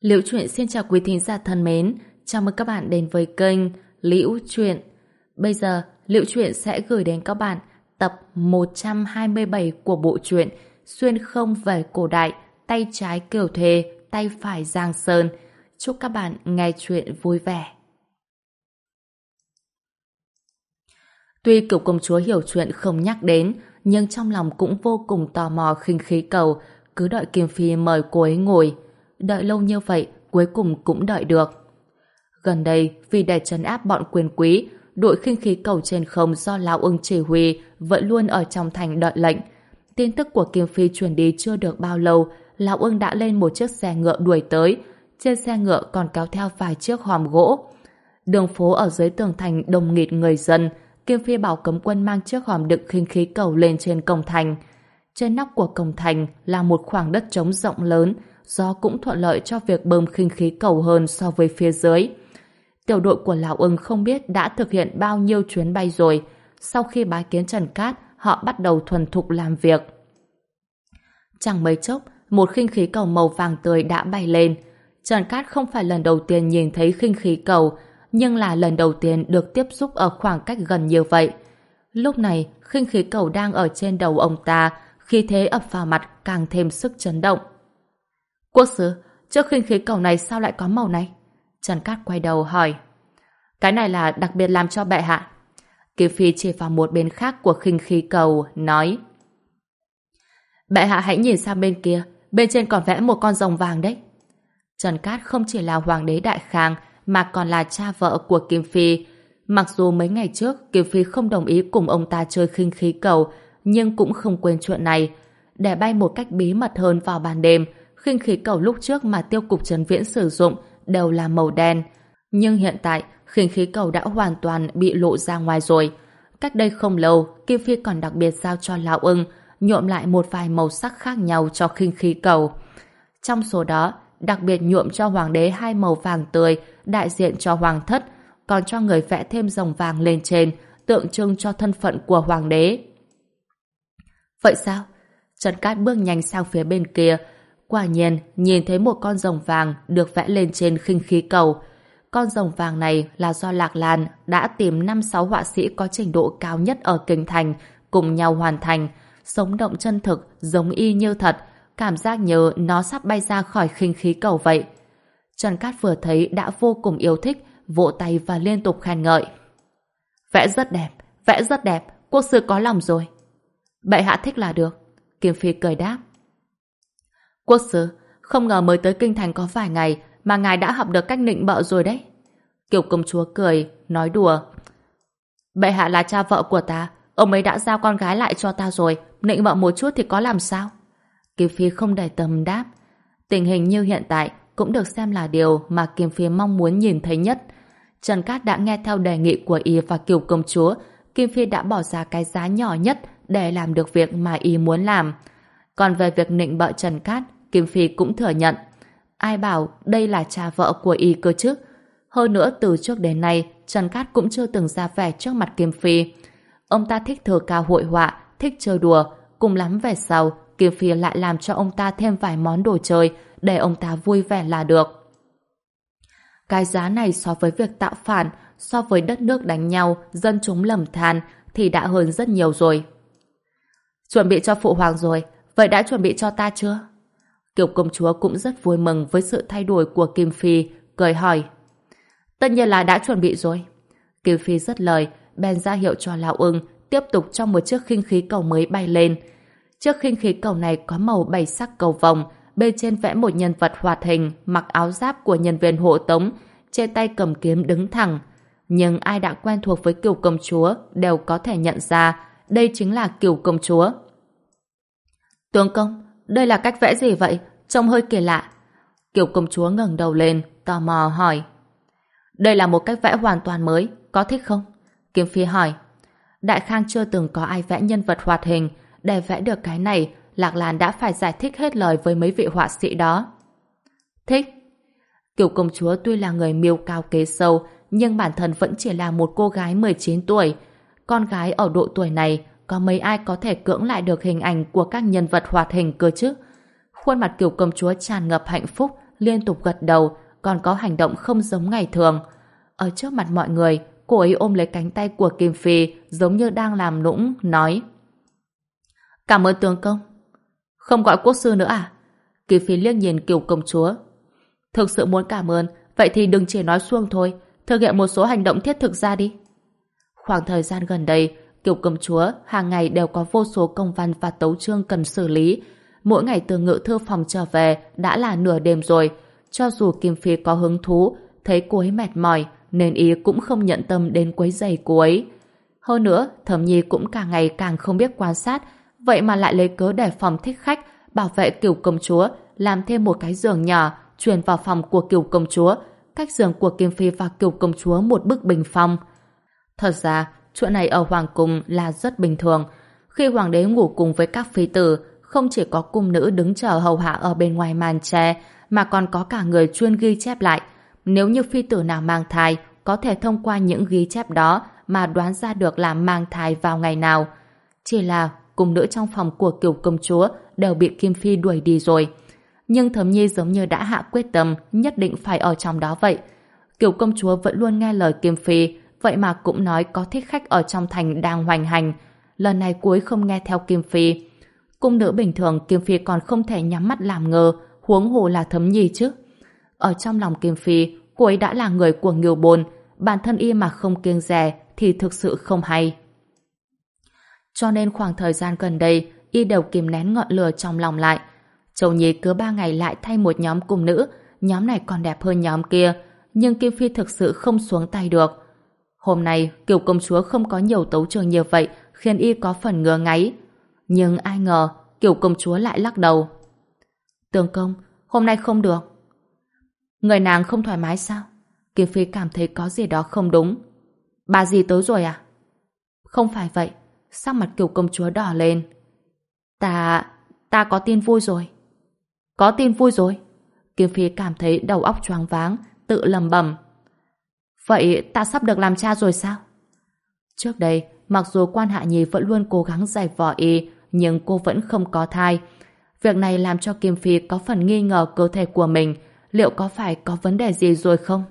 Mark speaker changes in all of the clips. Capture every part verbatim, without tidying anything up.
Speaker 1: Liễu Chuyện xin chào quý thính giả thân mến, chào mừng các bạn đến với kênh Liễu Chuyện. Bây giờ, Liễu Chuyện sẽ gửi đến các bạn tập một trăm hai mươi bảy của bộ truyện Xuyên không về cổ đại, tay trái Kiều Thề, tay phải Giang Sơn. Chúc các bạn nghe chuyện vui vẻ. Tuy Kiều công chúa hiểu chuyện không nhắc đến, nhưng trong lòng cũng vô cùng tò mò khinh khí cầu, cứ đợi Kim Phi mời cô ấy ngồi. Đợi lâu như vậy, cuối cùng cũng đợi được. Gần đây, vì để trấn áp bọn quyền quý, đội khinh khí cầu trên không do Lão Ưng chỉ huy vẫn luôn ở trong thành đợi lệnh. Tin tức của Kim Phi truyền đi chưa được bao lâu, Lão Ưng đã lên một chiếc xe ngựa đuổi tới. Trên xe ngựa còn kéo theo vài chiếc hòm gỗ. Đường phố ở dưới tường thành đông nghịt người dân. Kim Phi bảo cấm quân mang chiếc hòm đựng khinh khí cầu lên trên cổng thành. Trên nóc của cổng thành là một khoảng đất trống rộng lớn, do cũng thuận lợi cho việc bơm khinh khí cầu hơn so với phía dưới. Tiểu đội của Lão Ưng không biết đã thực hiện bao nhiêu chuyến bay rồi. Sau khi bái kiến Trần Cát, họ bắt đầu thuần thục làm việc. Chẳng mấy chốc, một khinh khí cầu màu vàng tươi đã bay lên. Trần Cát không phải lần đầu tiên nhìn thấy khinh khí cầu, nhưng là lần đầu tiên được tiếp xúc ở khoảng cách gần như vậy. Lúc này, khinh khí cầu đang ở trên đầu ông ta, khí thế ập vào mặt càng thêm sức chấn động. Quốc sứ, chiếc khinh khí cầu này sao lại có màu này? Trần Cát quay đầu hỏi. Cái này là đặc biệt làm cho bệ hạ. Kim Phi chỉ vào một bên khác của khinh khí cầu, nói. Bệ hạ hãy nhìn sang bên kia, bên trên còn vẽ một con rồng vàng đấy. Trần Cát không chỉ là hoàng đế Đại Khang, mà còn là cha vợ của Kim Phi. Mặc dù mấy ngày trước Kim Phi không đồng ý cùng ông ta chơi khinh khí cầu, nhưng cũng không quên chuyện này. Để bay một cách bí mật hơn vào ban đêm, khinh khí cầu lúc trước mà Tiêu cục Trấn Viễn sử dụng đều là màu đen. Nhưng hiện tại, khinh khí cầu đã hoàn toàn bị lộ ra ngoài rồi. Cách đây không lâu, Kim Phi còn đặc biệt giao cho Lão Ưng nhuộm lại một vài màu sắc khác nhau cho khinh khí cầu. Trong số đó, đặc biệt nhuộm cho hoàng đế hai màu vàng tươi đại diện cho hoàng thất, còn cho người vẽ thêm rồng vàng lên trên, tượng trưng cho thân phận của hoàng đế. Vậy sao? Trần Cát bước nhanh sang phía bên kia. Quả nhiên, nhìn thấy một con rồng vàng được vẽ lên trên khinh khí cầu. Con rồng vàng này là do Lạc Lan đã tìm năm sáu họa sĩ có trình độ cao nhất ở kinh thành cùng nhau hoàn thành, sống động chân thực, giống y như thật, cảm giác như nó sắp bay ra khỏi khinh khí cầu vậy. Trần Cát vừa thấy đã vô cùng yêu thích, vỗ tay và liên tục khen ngợi. Vẽ rất đẹp, vẽ rất đẹp, quốc sư có lòng rồi. Bệ hạ thích là được. Kim Phi cười đáp. Quốc sư, không ngờ mới tới kinh thành có vài ngày mà ngài đã học được cách nịnh bợ rồi đấy. Kiều công chúa cười, nói đùa. Bệ hạ là cha vợ của ta, ông ấy đã giao con gái lại cho ta rồi, nịnh bợ một chút thì có làm sao? Kim Phi không để tâm đáp. Tình hình như hiện tại cũng được xem là điều mà Kim Phi mong muốn nhìn thấy nhất. Trần Cát đã nghe theo đề nghị của y và Kiều công chúa. Kim Phi đã bỏ ra cái giá nhỏ nhất để làm được việc mà y muốn làm. Còn về việc nịnh bợ Trần Cát, Kim Phi cũng thừa nhận. Ai bảo đây là cha vợ của y cơ chứ? Hơn nữa, từ trước đến nay, Trần Cát cũng chưa từng ra vẻ trước mặt Kim Phi. Ông ta thích thơ ca hội họa, thích chơi đùa, cùng lắm về sau, Kim Phi lại làm cho ông ta thêm vài món đồ chơi để ông ta vui vẻ là được. Cái giá này so với việc tạo phản, so với đất nước đánh nhau, dân chúng lầm than thì đã hơn rất nhiều rồi. Chuẩn bị cho phụ hoàng rồi, vậy đã chuẩn bị cho ta chưa? Kiều công chúa cũng rất vui mừng với sự thay đổi của Kim Phi, cười hỏi. Tất nhiên là đã chuẩn bị rồi. Kim Phi rất lời, bèn ra hiệu cho Lão Ưng tiếp tục trong một chiếc khinh khí cầu mới bay lên. Chiếc khinh khí cầu này có màu bảy sắc cầu vồng, bên trên vẽ một nhân vật hoạt hình mặc áo giáp của nhân viên hộ tống, trên tay cầm kiếm đứng thẳng. Nhưng ai đã quen thuộc với Kiều công chúa đều có thể nhận ra đây chính là Kiều công chúa. Tướng công, đây là cách vẽ gì vậy? Trông hơi kỳ lạ. Kiều công chúa ngẩng đầu lên, tò mò hỏi. Đây là một cách vẽ hoàn toàn mới, có thích không? Kim Phi hỏi. Đại Khang chưa từng có ai vẽ nhân vật hoạt hình, để vẽ được cái này, Lạc Lan đã phải giải thích hết lời với mấy vị họa sĩ đó. Thích. Kiều công chúa tuy là người mưu cao kế sâu, nhưng bản thân vẫn chỉ là một cô gái mười chín tuổi. Con gái ở độ tuổi này, có mấy ai có thể cưỡng lại được hình ảnh của các nhân vật hoạt hình cơ chứ? Khuôn mặt Kiều công chúa tràn ngập hạnh phúc, liên tục gật đầu, còn có hành động không giống ngày thường. Ở trước mặt mọi người, cô ấy ôm lấy cánh tay của Kim Phi giống như đang làm nũng, nói: Cảm ơn tướng công. Không gọi quốc sư nữa à? Kim Phi liếc nhìn Kiều công chúa. Thực sự muốn cảm ơn, vậy thì đừng chỉ nói suông thôi, thực hiện một số hành động thiết thực ra đi. Khoảng thời gian gần đây, Kiều công chúa hàng ngày đều có vô số công văn và tấu chương cần xử lý. Mỗi ngày từ ngự thư phòng trở về đã là nửa đêm rồi. Cho dù Kim Phi có hứng thú, thấy cô ấy mệt mỏi, nên ý cũng không nhận tâm đến quấy rầy cô ấy. Hơn nữa, Thẩm Nhi cũng càng ngày càng không biết quan sát, vậy mà lại lấy cớ đề phòng thích khách, bảo vệ Kiều công chúa, làm thêm một cái giường nhỏ, truyền vào phòng của Kiều công chúa, cách giường của Kim Phi và Kiều công chúa một bức bình phong. Thật ra, chuyện này ở hoàng cung là rất bình thường. Khi hoàng đế ngủ cùng với các phi tử, không chỉ có cung nữ đứng chờ hầu hạ ở bên ngoài màn tre, mà còn có cả người chuyên ghi chép lại. Nếu như phi tử nào mang thai, có thể thông qua những ghi chép đó mà đoán ra được là mang thai vào ngày nào. Chỉ là cung nữ trong phòng của Kiều công chúa đều bị Kim Phi đuổi đi rồi. Nhưng Thẩm Nhi giống như đã hạ quyết tâm nhất định phải ở trong đó vậy. Kiều công chúa vẫn luôn nghe lời Kim Phi, vậy mà cũng nói có thích khách ở trong thành đang hoành hành. Lần này cuối không nghe theo Kim Phi. Cung nữ bình thường Kim Phi còn không thể nhắm mắt làm ngơ, huống hồ là Thẩm Nhi chứ. Ở trong lòng Kim Phi, cô ấy đã là người của Ngưu Bồn, bản thân y mà không kiêng dè thì thực sự không hay. Cho nên khoảng thời gian gần đây, y đều kìm nén ngọn lửa trong lòng lại. Châu Nhi cứ ba ngày lại thay một nhóm cung nữ, nhóm này còn đẹp hơn nhóm kia, nhưng Kim Phi thực sự không xuống tay được. Hôm nay, Kiều công chúa không có nhiều tấu chương như vậy, khiến y có phần ngứa ngáy. Nhưng ai ngờ, Kiều công chúa lại lắc đầu. Tướng công, hôm nay không được. Người nàng không thoải mái sao? Kim Phi cảm thấy có gì đó không đúng. Bà gì tới rồi à? Không phải vậy. Sắc mặt Kiều công chúa đỏ lên. Ta... ta có tin vui rồi. Có tin vui rồi? Kim Phi cảm thấy đầu óc choáng váng, tự lầm bầm. Vậy ta sắp được làm cha rồi sao? Trước đây, mặc dù Quan Hạ Nhi vẫn luôn cố gắng giải vò y, nhưng cô vẫn không có thai. Việc này làm cho Kim Phi có phần nghi ngờ cơ thể của mình, liệu có phải có vấn đề gì rồi không?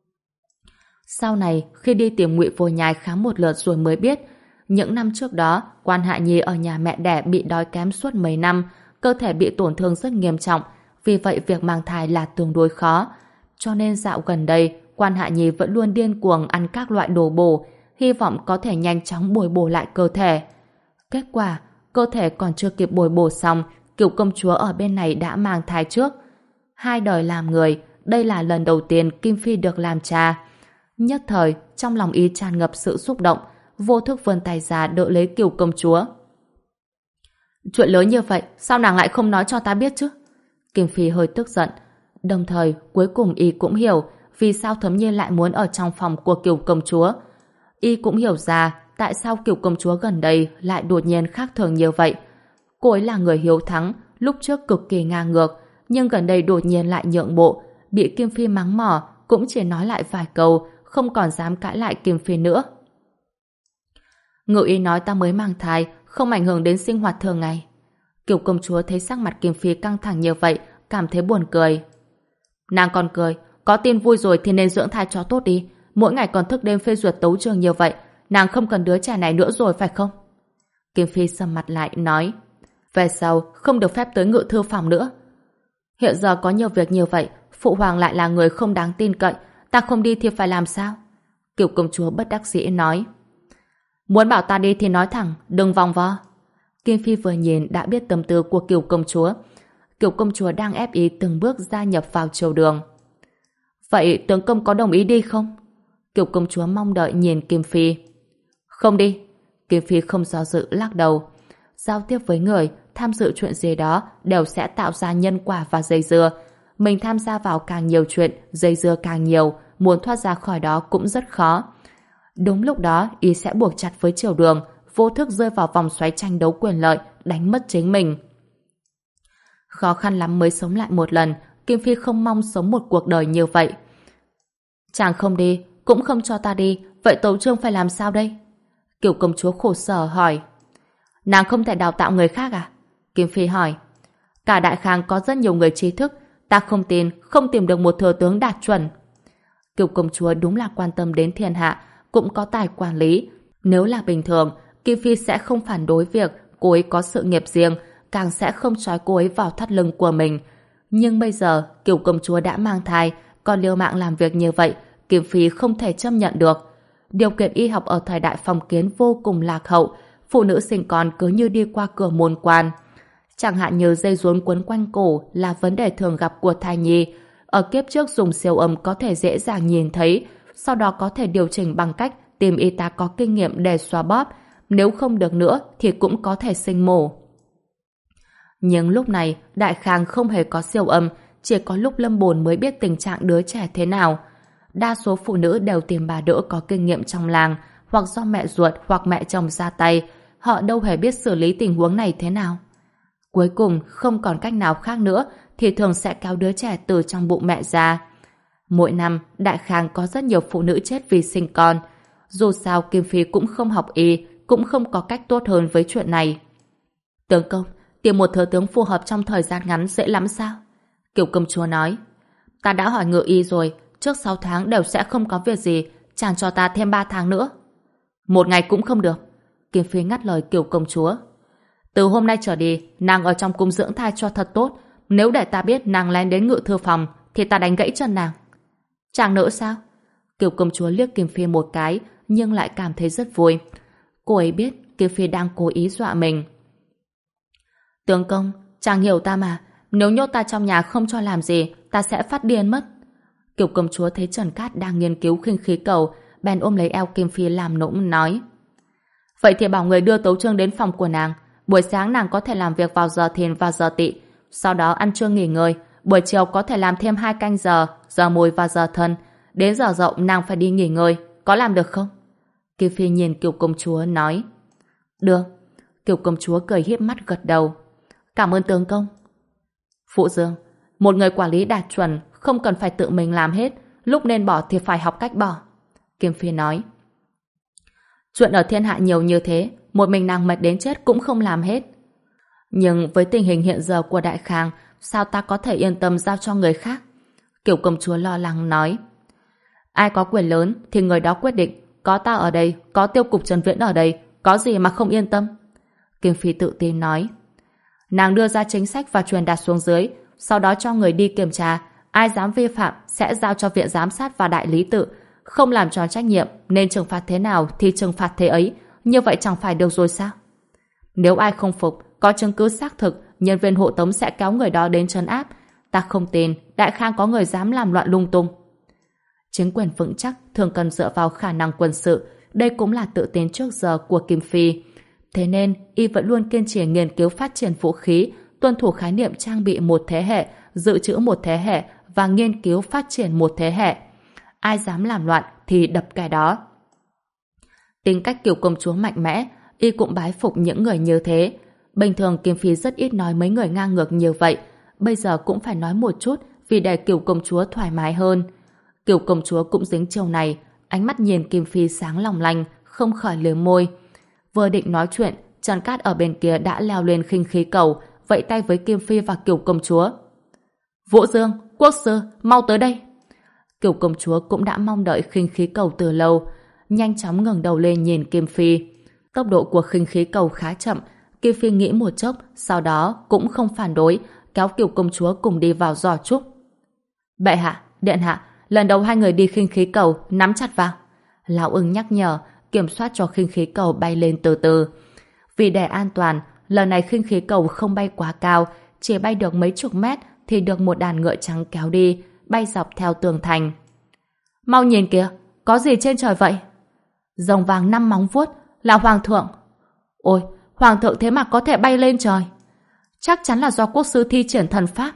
Speaker 1: Sau này, khi đi tìm Ngụy Vô Nhai khám một lượt rồi mới biết, những năm trước đó, Quan Hạ Nhi ở nhà mẹ đẻ bị đói kém suốt mấy năm, cơ thể bị tổn thương rất nghiêm trọng, vì vậy việc mang thai là tương đối khó. Cho nên dạo gần đây, Quan Hạ Nhi vẫn luôn điên cuồng ăn các loại đồ bổ, hy vọng có thể nhanh chóng bồi bổ lại cơ thể. Kết quả, cơ thể còn chưa kịp bồi bổ xong, Kiều công chúa ở bên này đã mang thai trước. Hai đời làm người, đây là lần đầu tiên Kim Phi được làm cha. Nhất thời, trong lòng ý tràn ngập sự xúc động, vô thức vươn tay ra đỡ lấy Kiều công chúa. Chuyện lớn như vậy, sao nàng lại không nói cho ta biết chứ? Kim Phi hơi tức giận. Đồng thời, cuối cùng y cũng hiểu vì sao Thấm Nhi lại muốn ở trong phòng của Kiều công chúa. Y cũng hiểu ra tại sao Kiều công chúa gần đây lại đột nhiên khác thường như vậy. Cô ấy là người hiếu thắng, lúc trước cực kỳ ngang ngược, nhưng gần đây đột nhiên lại nhượng bộ, bị Kim Phi mắng mỏ, cũng chỉ nói lại vài câu, không còn dám cãi lại Kim Phi nữa. Ngự y nói ta mới mang thai, không ảnh hưởng đến sinh hoạt thường ngày. Kiều công chúa thấy sắc mặt Kim Phi căng thẳng như vậy, cảm thấy buồn cười. Nàng còn cười, có tin vui rồi thì nên dưỡng thai cho tốt đi, mỗi ngày còn thức đêm phê duyệt tấu chương như vậy, nàng không cần đứa trẻ này nữa rồi phải không? Kim Phi sầm mặt lại nói, về sau không được phép tới ngự thư phòng nữa. Hiện giờ có nhiều việc như vậy, phụ hoàng lại là người không đáng tin cậy, ta không đi thì phải làm sao? Kiều công chúa bất đắc dĩ nói. Muốn bảo ta đi thì nói thẳng, đừng vòng vo. Kim Phi vừa nhìn đã biết tâm tư của Kiều công chúa. Kiều công chúa đang ép ý từng bước gia nhập vào triều đường. Vậy tướng công có đồng ý đi không? Kiều công chúa mong đợi nhìn Kim Phi. Không đi. Kim Phi không do dự lắc đầu. Giao tiếp với người, tham dự chuyện gì đó đều sẽ tạo ra nhân quả và dây dưa. Mình tham gia vào càng nhiều chuyện, dây dưa càng nhiều, muốn thoát ra khỏi đó cũng rất khó. Đúng lúc đó, y sẽ buộc chặt với triều đường, vô thức rơi vào vòng xoáy tranh đấu quyền lợi, đánh mất chính mình. Khó khăn lắm mới sống lại một lần, Kim Phi không mong sống một cuộc đời như vậy. Chàng không đi, cũng không cho ta đi, vậy tấu chương phải làm sao đây? Kiều công chúa khổ sở hỏi. Nàng không thể đào tạo người khác à? Kim Phi hỏi. Cả Đại Khang có rất nhiều người trí thức, Ta không tin, không tìm được một thừa tướng đạt chuẩn. Kiều công chúa đúng là quan tâm đến thiên hạ, cũng có tài quản lý. Nếu là bình thường, Kim Phi sẽ không phản đối việc cô ấy có sự nghiệp riêng, càng sẽ không trói cô ấy vào thắt lưng của mình. Nhưng bây giờ, Kiều công chúa đã mang thai, còn liều mạng làm việc như vậy, Kim Phi không thể chấp nhận được. Điều kiện y học ở thời đại phong kiến vô cùng lạc hậu, phụ nữ sinh con cứ như đi qua cửa môn quan. Chẳng hạn như dây rốn quấn quanh cổ là vấn đề thường gặp của thai nhi. Ở kiếp trước dùng siêu âm có thể dễ dàng nhìn thấy, sau đó có thể điều chỉnh bằng cách tìm y tá có kinh nghiệm để xoa bóp. Nếu không được nữa thì cũng có thể sinh mổ. Nhưng lúc này, Đại Khang không hề có siêu âm, chỉ có lúc Lâm Bồn mới biết tình trạng đứa trẻ thế nào. Đa số phụ nữ đều tìm bà đỡ có kinh nghiệm trong làng, hoặc do mẹ ruột hoặc mẹ chồng ra tay, họ đâu hề biết xử lý tình huống này thế nào. Cuối cùng, không còn cách nào khác nữa, thì thường sẽ kéo đứa trẻ từ trong bụng mẹ ra. Mỗi năm, Đại Khang có rất nhiều phụ nữ chết vì sinh con. Dù sao, Kim Phi cũng không học y, cũng không có cách tốt hơn với chuyện này. Tướng công, tìm một thừa tướng phù hợp trong thời gian ngắn dễ lắm sao? Kiều công chúa nói. Ta đã hỏi ngự y rồi, trước sáu tháng đều sẽ không có việc gì, chàng cho ta thêm ba tháng nữa. Một ngày cũng không được. Kim Phi ngắt lời Kiều công chúa. Từ hôm nay trở đi, nàng ở trong cung dưỡng thai cho thật tốt. Nếu để ta biết nàng lén đến ngự thư phòng, thì ta đánh gãy chân nàng. Chàng nỡ sao? Kiều công chúa liếc Kim Phi một cái, nhưng lại cảm thấy rất vui. Cô ấy biết Kim Phi đang cố ý dọa mình. Tướng công, chàng hiểu ta mà. Nếu nhốt ta trong nhà không cho làm gì, ta sẽ phát điên mất. Kiều công chúa thấy Trần Cát đang nghiên cứu khinh khí cầu, bèn ôm lấy eo Kim Phi làm nũng nói. Vậy thì bảo người đưa Tấu Trương đến phòng của nàng. Buổi sáng nàng có thể làm việc vào giờ thìn và giờ tỵ, sau đó ăn trưa nghỉ ngơi. Buổi chiều có thể làm thêm hai canh giờ, giờ mùi và giờ thân. Đến giờ dậu nàng phải đi nghỉ ngơi. Có làm được không? Kim Phi nhìn Kiều công chúa nói. Được. Kiều công chúa cười híp mắt gật đầu. Cảm ơn tướng công. Phụ Dương, một người quản lý đạt chuẩn không cần phải tự mình làm hết, lúc nên bỏ thì phải học cách bỏ. Kim Phi nói. Chuyện ở thiên hạ nhiều như thế, một mình nàng mệt đến chết cũng không làm hết. Nhưng với tình hình hiện giờ của Đại Khang, sao ta có thể yên tâm giao cho người khác? Kiều công chúa lo lắng nói. Ai có quyền lớn thì người đó quyết định. Có ta ở đây, có tiêu cục Trần Viễn ở đây, có gì mà không yên tâm? Kim Phi tự tin nói. Nàng đưa ra chính sách và truyền đạt xuống dưới, sau đó cho người đi kiểm tra, ai dám vi phạm sẽ giao cho viện giám sát và đại lý tự, không làm tròn trách nhiệm nên trừng phạt thế nào thì trừng phạt thế ấy, như vậy chẳng phải được rồi sao? Nếu ai không phục, có chứng cứ xác thực, nhân viên hộ tống sẽ kéo người đó đến trấn áp. Ta không tin Đại Khang có người dám làm loạn lung tung. Chính quyền vững chắc thường cần dựa vào khả năng quân sự, đây cũng là tự tin trước giờ của Kim Phi. Thế nên, y vẫn luôn kiên trì nghiên cứu phát triển vũ khí, tuân thủ khái niệm trang bị một thế hệ, dự trữ một thế hệ và nghiên cứu phát triển một thế hệ. Ai dám làm loạn thì đập kẻ đó. Tính cách Kiều công chúa mạnh mẽ, y cũng bái phục những người như thế. Bình thường Kim Phi rất ít nói mấy người ngang ngược như vậy, bây giờ cũng phải nói một chút vì để Kiều công chúa thoải mái hơn. Kiều công chúa cũng dính chiêu này, ánh mắt nhìn Kim Phi sáng long lanh, không khỏi liếm môi. Vừa định nói chuyện, Trần Cát ở bên kia đã leo lên khinh khí cầu, vẫy tay với Kim Phi và Kiều công chúa. Vũ Dương, quốc sư, mau tới đây. Kiều công chúa cũng đã mong đợi khinh khí cầu từ lâu, nhanh chóng ngẩng đầu lên nhìn Kim Phi. Tốc độ của khinh khí cầu khá chậm, Kim Phi nghĩ một chốc, sau đó cũng không phản đối, kéo Kiều công chúa cùng đi vào giỏ trúc. Bệ hạ, điện hạ, lần đầu hai người đi khinh khí cầu, nắm chặt vào. Lão Ưng nhắc nhở, kiểm soát cho khinh khí cầu bay lên từ từ. Vì để an toàn, lần này khinh khí cầu không bay quá cao, chỉ bay được mấy chục mét thì được một đàn ngựa trắng kéo đi, bay dọc theo tường thành. Mau nhìn kìa, có gì trên trời vậy? Rồng vàng năm móng vuốt, là hoàng thượng. Ôi, hoàng thượng thế mà có thể bay lên trời. Chắc chắn là do quốc sư thi triển thần pháp.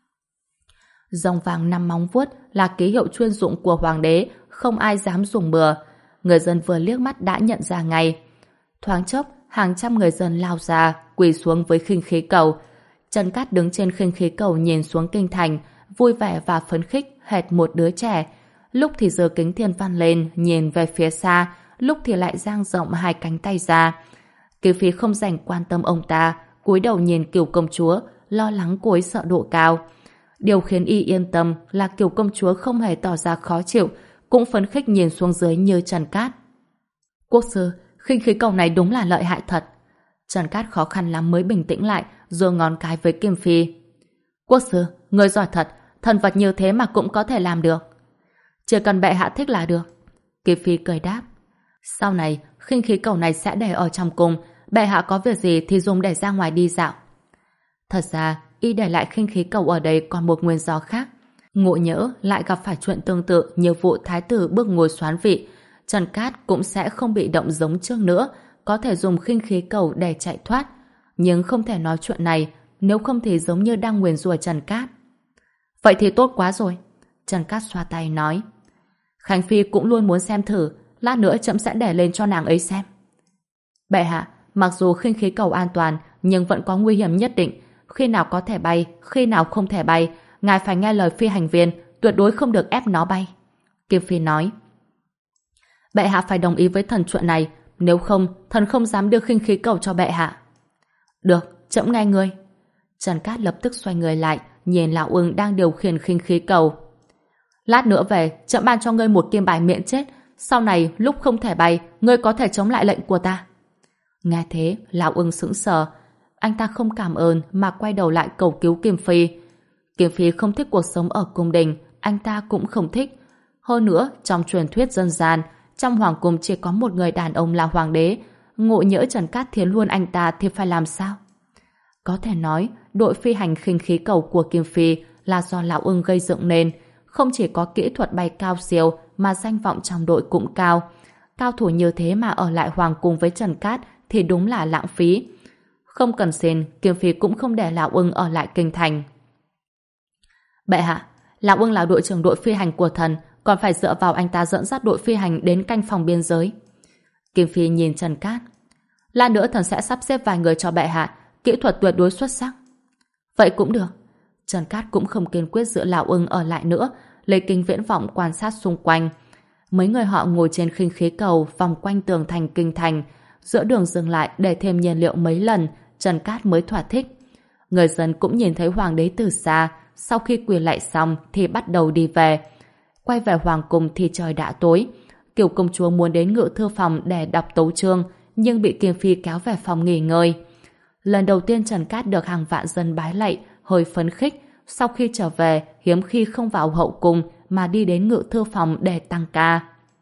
Speaker 1: Rồng vàng năm móng vuốt là ký hiệu chuyên dụng của hoàng đế, không ai dám dùng bừa. Người dân vừa liếc mắt đã nhận ra ngay. Thoáng chốc, hàng trăm người dân lao ra, quỳ xuống với khinh khí cầu. Trần Cát đứng trên khinh khí cầu nhìn xuống kinh thành, vui vẻ và phấn khích hệt một đứa trẻ. Lúc thì giơ kính thiên văn lên, nhìn về phía xa, lúc thì lại dang rộng hai cánh tay ra. Kiều Phi không dành quan tâm ông ta, cúi đầu nhìn Kiều công chúa, lo lắng cô ấy sợ độ cao. Điều khiến y yên tâm là Kiều công chúa không hề tỏ ra khó chịu, cũng phấn khích nhìn xuống dưới như Trần Cát. Quốc sư, khinh khí cầu này đúng là lợi hại thật. Trần Cát khó khăn lắm mới bình tĩnh lại, giơ ngón cái với Kim Phi. Quốc sư, người giỏi thật, thần vật như thế mà cũng có thể làm được. Chỉ cần bệ hạ thích là được. Kim Phi cười đáp. Sau này, khinh khí cầu này sẽ để ở trong cung, bệ hạ có việc gì thì dùng để ra ngoài đi dạo. Thật ra, y để lại khinh khí cầu ở đây còn một nguyên do khác. Ngộ nhỡ lại gặp phải chuyện tương tự như vụ thái tử bước ngôi soán vị, Trần Cát cũng sẽ không bị động giống trước nữa, có thể dùng khinh khí cầu để chạy thoát. Nhưng không thể nói chuyện này, nếu không thì giống như đang nguyền rủa Trần Cát. Vậy thì tốt quá rồi. Trần Cát xoa tay nói. Khánh Phi cũng luôn muốn xem thử, lát nữa trẫm sẽ để lên cho nàng ấy xem. Bệ hạ, mặc dù khinh khí cầu an toàn, nhưng vẫn có nguy hiểm nhất định. Khi nào có thể bay, khi nào không thể bay, ngài phải nghe lời phi hành viên, tuyệt đối không được ép nó bay. Kim Phi nói. Bệ hạ phải đồng ý với thần chuyện này, nếu không, thần không dám đưa khinh khí cầu cho bệ hạ. Được, trẫm nghe ngươi. Trần Cát lập tức xoay người lại, nhìn Lão Ưng đang điều khiển khinh khí cầu. Lát nữa về, trẫm ban cho ngươi một kim bài miễn chết, sau này lúc không thể bay, ngươi có thể chống lại lệnh của ta. Nghe thế, Lão Ưng sững sờ. Anh ta không cảm ơn mà quay đầu lại cầu cứu Kim Phi. Kim Phi không thích cuộc sống ở cung đình, anh ta cũng không thích. Hơn nữa, trong truyền thuyết dân gian, trong hoàng cung chỉ có một người đàn ông là hoàng đế. Ngộ nhỡ Trần Cát thiến luôn anh ta thì phải làm sao? Có thể nói, đội phi hành khinh khí cầu của Kim Phi là do Lão Ưng gây dựng nên. Không chỉ có kỹ thuật bay cao siêu mà danh vọng trong đội cũng cao. Cao thủ như thế mà ở lại hoàng cung với Trần Cát thì đúng là lãng phí. Không cần xin, Kim Phi cũng không để Lão Ưng ở lại kinh thành. Bệ hạ, Lão Ưng là đội trưởng đội phi hành của thần, còn phải dựa vào anh ta dẫn dắt đội phi hành đến canh phòng biên giới. Kim Phi nhìn Trần Cát. Lát nữa thần sẽ sắp xếp vài người cho bệ hạ, kỹ thuật tuyệt đối xuất sắc. Vậy cũng được. Trần Cát cũng không kiên quyết giữ Lão Ưng ở lại nữa, lấy kính viễn vọng quan sát xung quanh. Mấy người họ ngồi trên khinh khí cầu vòng quanh tường thành kinh thành, giữa đường dừng lại để thêm nhiên liệu mấy lần, Trần Cát mới thỏa thích. Người dân cũng nhìn thấy hoàng đế từ xa, sau khi quỳ lạy xong thì bắt đầu đi về. Quay về hoàng cung thì trời đã tối. Kiều công chúa muốn đến ngự thư phòng để đọc tấu chương, nhưng bị Kim Phi kéo về phòng nghỉ ngơi. Lần đầu tiên Trần Cát được hàng vạn dân bái lạy, hơi phấn khích. Sau khi trở về, hiếm khi không vào hậu cung mà đi đến ngự thư phòng để tăng ca.